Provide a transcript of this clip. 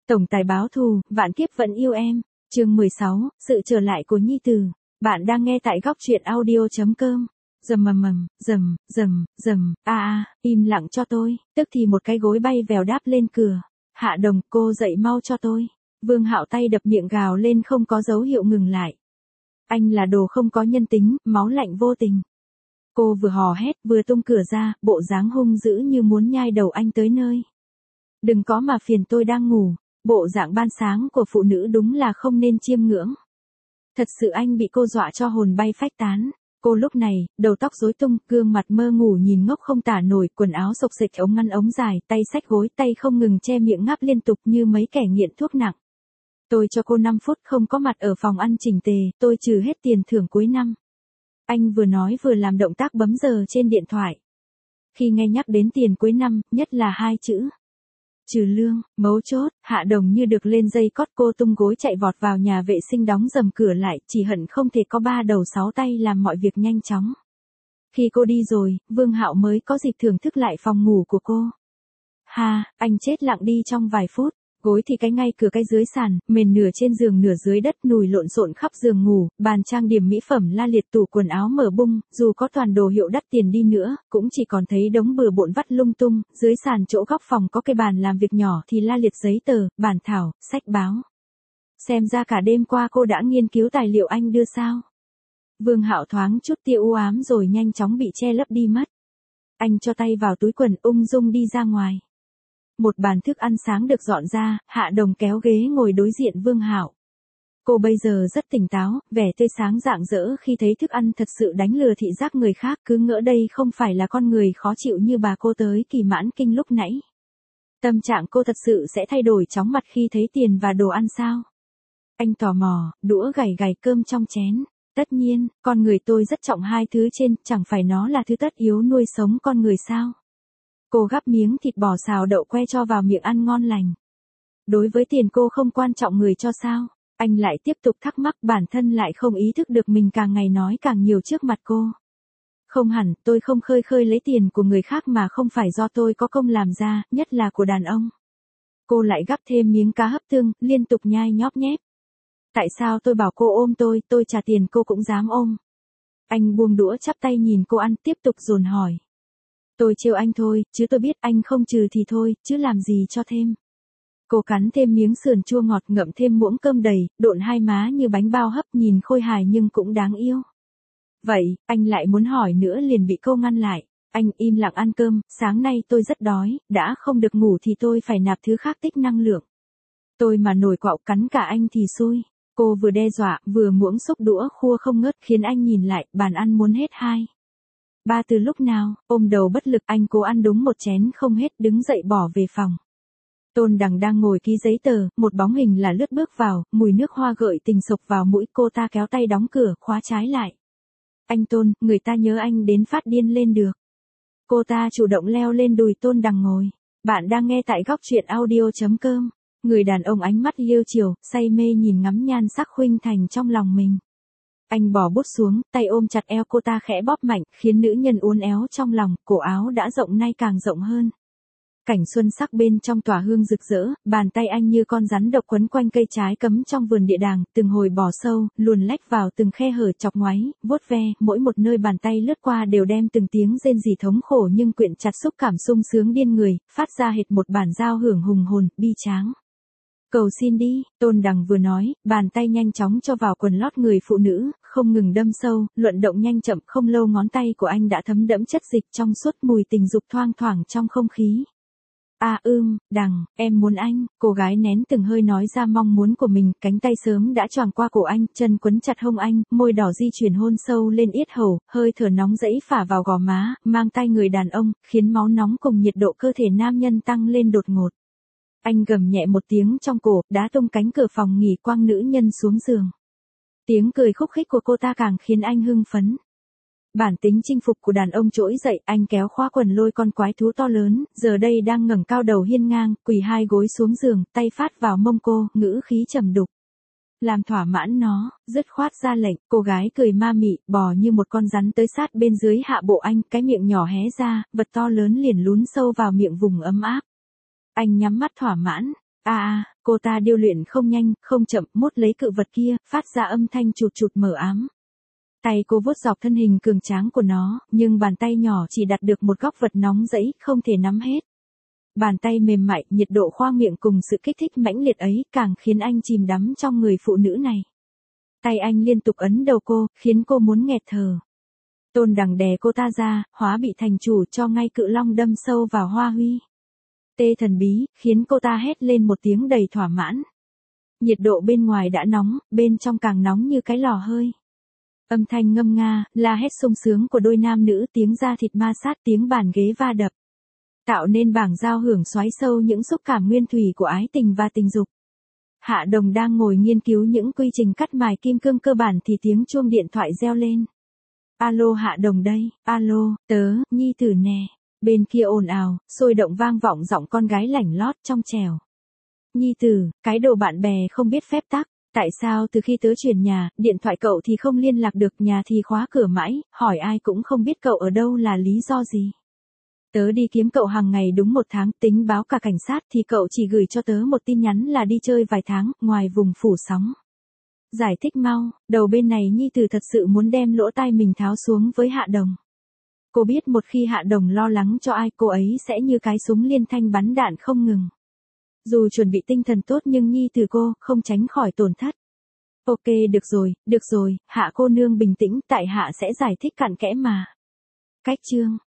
Tổng tài báo thù, vạn kiếp vẫn yêu em. Chương 16, sự trở lại của Nhi Tử. Bạn đang nghe tại góc truyện audio.com. Rầm, im lặng cho tôi. Tức thì một cái gối bay vèo đáp lên cửa. Hạ Đồng, cô dậy mau cho tôi. Vương Hạo tay đập miệng gào lên không có dấu hiệu ngừng lại. Anh là đồ không có nhân tính, máu lạnh vô tình. Cô vừa hò hét vừa tung cửa ra, bộ dáng hung dữ như muốn nhai đầu anh tới nơi. Đừng có mà phiền, tôi đang ngủ. Bộ dạng ban sáng của phụ nữ đúng là không nên chiêm ngưỡng. Thật sự anh bị cô dọa cho hồn bay phách tán. Cô lúc này, đầu tóc rối tung, gương mặt mơ ngủ nhìn ngốc không tả nổi, quần áo xộc xệch, ống ngăn ống dài, tay xách gối, tay không ngừng che miệng ngáp liên tục như mấy kẻ nghiện thuốc nặng. Tôi cho cô 5 phút không có mặt ở phòng ăn chỉnh tề, tôi trừ hết tiền thưởng cuối năm. Anh vừa nói vừa làm động tác bấm giờ trên điện thoại. Khi nghe nhắc đến tiền cuối năm, nhất là 2 chữ trừ lương, mấu chốt, Hạ Đồng như được lên dây cót, cô tung gối chạy vọt vào nhà vệ sinh đóng dầm cửa lại, chỉ hận không thể có 3 đầu 6 tay làm mọi việc nhanh chóng. Khi cô đi rồi, Vương Hạo mới có dịp thưởng thức lại phòng ngủ của cô. Anh chết lặng đi trong vài phút. Gối thì cái ngay cửa cái dưới sàn, mền nửa trên giường nửa dưới đất, nùi lộn xộn khắp giường ngủ, bàn trang điểm mỹ phẩm la liệt, tủ quần áo mở bung, dù có toàn đồ hiệu đắt tiền đi nữa, cũng chỉ còn thấy đống bừa bộn vắt lung tung, dưới sàn chỗ góc phòng có cái bàn làm việc nhỏ thì la liệt giấy tờ, bản thảo, sách báo. Xem ra cả đêm qua cô đã nghiên cứu tài liệu anh đưa sao. Vương Hạo thoáng chút tia u ám rồi nhanh chóng bị che lấp đi mất. Anh cho tay vào túi quần ung dung đi ra ngoài. Một bàn thức ăn sáng được dọn ra, Hạ Đồng kéo ghế ngồi đối diện Vương Hạo. Cô bây giờ rất tỉnh táo, vẻ tươi sáng rạng rỡ khi thấy thức ăn thật sự đánh lừa thị giác người khác, cứ ngỡ đây không phải là con người khó chịu như bà cô tới Kỳ Mãn Kinh lúc nãy. Tâm trạng cô thật sự sẽ thay đổi chóng mặt khi thấy tiền và đồ ăn sao? Anh tò mò, đũa gảy cơm trong chén. Tất nhiên, con người tôi rất trọng 2 thứ trên, chẳng phải nó là thứ tất yếu nuôi sống con người sao? Cô gắp miếng thịt bò xào đậu que cho vào miệng ăn ngon lành. Đối với tiền cô không quan trọng người cho sao? Anh lại tiếp tục thắc mắc, bản thân lại không ý thức được mình càng ngày nói càng nhiều trước mặt cô. Không hẳn, tôi không khơi lấy tiền của người khác mà không phải do tôi có công làm ra, nhất là của đàn ông. Cô lại gắp thêm miếng cá hấp tương, liên tục nhai nhóp nhép. Tại sao tôi bảo cô ôm tôi trả tiền cô cũng dám ôm? Anh buông đũa chắp tay nhìn cô ăn, tiếp tục dồn hỏi. Tôi trêu anh thôi, chứ tôi biết anh không trừ thì thôi, chứ làm gì cho thêm. Cô cắn thêm miếng sườn chua ngọt, ngậm thêm muỗng cơm đầy, độn hai má như bánh bao hấp, nhìn khôi hài nhưng cũng đáng yêu. Vậy, anh lại muốn hỏi nữa liền bị cô ngăn lại. Anh im lặng ăn cơm, sáng nay tôi rất đói, đã không được ngủ thì tôi phải nạp thứ khác tích năng lượng. Tôi mà nổi quạo cắn cả anh thì xui. Cô vừa đe dọa, vừa muỗng xúc đũa khua không ngớt, khiến anh nhìn lại, bàn ăn muốn hết 2. 3 từ lúc nào, ôm đầu bất lực, anh cố ăn đúng một chén không hết, đứng dậy bỏ về phòng. Tôn Đằng đang ngồi ký giấy tờ, một bóng hình là lướt bước vào, mùi nước hoa gợi tình sộc vào mũi, cô ta kéo tay đóng cửa, khóa trái lại. Anh Tôn, người ta nhớ anh đến phát điên lên được. Cô ta chủ động leo lên đùi Tôn Đằng ngồi. Bạn đang nghe tại góc truyện audio.com. Người đàn ông ánh mắt liêu chiều, say mê nhìn ngắm nhan sắc khuynh thành trong lòng mình. Anh bỏ bút xuống, tay ôm chặt eo cô ta khẽ bóp mạnh, khiến nữ nhân uốn éo trong lòng, cổ áo đã rộng nay càng rộng hơn. Cảnh xuân sắc bên trong tỏa hương rực rỡ, bàn tay anh như con rắn độc quấn quanh cây trái cấm trong vườn địa đàng, từng hồi bò sâu, luồn lách vào từng khe hở, chọc ngoáy, vuốt ve, mỗi một nơi bàn tay lướt qua đều đem từng tiếng rên rỉ thống khổ nhưng quyện chặt xúc cảm sung sướng điên người, phát ra hệt một bản giao hưởng hùng hồn, bi tráng. Cầu xin đi, Tôn Đằng vừa nói, bàn tay nhanh chóng cho vào quần lót người phụ nữ, không ngừng đâm sâu, luận động nhanh chậm, không lâu ngón tay của anh đã thấm đẫm chất dịch trong suốt, mùi tình dục thoang thoảng trong không khí. Đằng, em muốn anh, cô gái nén từng hơi nói ra mong muốn của mình, cánh tay sớm đã choàng qua cổ anh, chân quấn chặt hông anh, môi đỏ di chuyển hôn sâu lên yết hầu, hơi thở nóng rẫy phả vào gò má, mang tay người đàn ông, khiến máu nóng cùng nhiệt độ cơ thể nam nhân tăng lên đột ngột. Anh gầm nhẹ một tiếng trong cổ, đá tung cánh cửa phòng nghỉ, quăng nữ nhân xuống giường. Tiếng cười khúc khích của cô ta càng khiến anh hưng phấn. Bản tính chinh phục của đàn ông trỗi dậy, anh kéo khóa quần lôi con quái thú to lớn, giờ đây đang ngẩng cao đầu hiên ngang, quỳ 2 gối xuống giường, tay phát vào mông cô, ngữ khí trầm đục. Làm thỏa mãn nó, dứt khoát ra lệnh, cô gái cười ma mị, bò như một con rắn tới sát bên dưới hạ bộ anh, cái miệng nhỏ hé ra, vật to lớn liền lún sâu vào miệng vùng ấm áp. Anh nhắm mắt thỏa mãn, Cô ta điêu luyện không nhanh, không chậm, mốt lấy cự vật kia, phát ra âm thanh chụt chụt mờ ám. Tay cô vuốt dọc thân hình cường tráng của nó, nhưng bàn tay nhỏ chỉ đặt được một góc vật nóng rẫy, không thể nắm hết. Bàn tay mềm mại, nhiệt độ khoang miệng cùng sự kích thích mãnh liệt ấy càng khiến anh chìm đắm trong người phụ nữ này. Tay anh liên tục ấn đầu cô, khiến cô muốn nghẹt thở. Tôn Đằng đè cô ta ra, hóa bị thành chủ cho ngay cự long đâm sâu vào Hoa Huy. Tê thần bí, khiến cô ta hét lên một tiếng đầy thỏa mãn. Nhiệt độ bên ngoài đã nóng, bên trong càng nóng như cái lò hơi. Âm thanh ngâm nga, la hét sung sướng của đôi nam nữ, tiếng da thịt ma sát, tiếng bàn ghế va đập. Tạo nên bảng giao hưởng xoáy sâu những xúc cảm nguyên thủy của ái tình và tình dục. Hạ Đồng đang ngồi nghiên cứu những quy trình cắt mài kim cương cơ bản thì tiếng chuông điện thoại reo lên. Alo, Hạ Đồng đây, alo, tớ, Nhi Tử nè. Bên kia ồn ào, sôi động vang vọng giọng con gái lảnh lót trong trẻo. Nhi Tử, cái đồ bạn bè không biết phép tắc, tại sao từ khi tớ chuyển nhà, điện thoại cậu thì không liên lạc được, nhà thì khóa cửa mãi, hỏi ai cũng không biết cậu ở đâu là lý do gì. Tớ đi kiếm cậu hàng ngày đúng 1 tháng, tính báo cả cảnh sát thì cậu chỉ gửi cho tớ một tin nhắn là đi chơi vài tháng, ngoài vùng phủ sóng. Giải thích mau, đầu bên này Nhi Tử thật sự muốn đem lỗ tai mình tháo xuống với Hạ Đồng. Cô biết một khi Hạ Đồng lo lắng cho ai, cô ấy sẽ như cái súng liên thanh bắn đạn không ngừng. Dù chuẩn bị tinh thần tốt nhưng Nhi Tử cô không tránh khỏi tổn thất. Ok, được rồi, Hạ cô nương bình tĩnh, tại Hạ sẽ giải thích cặn kẽ mà. Cách chương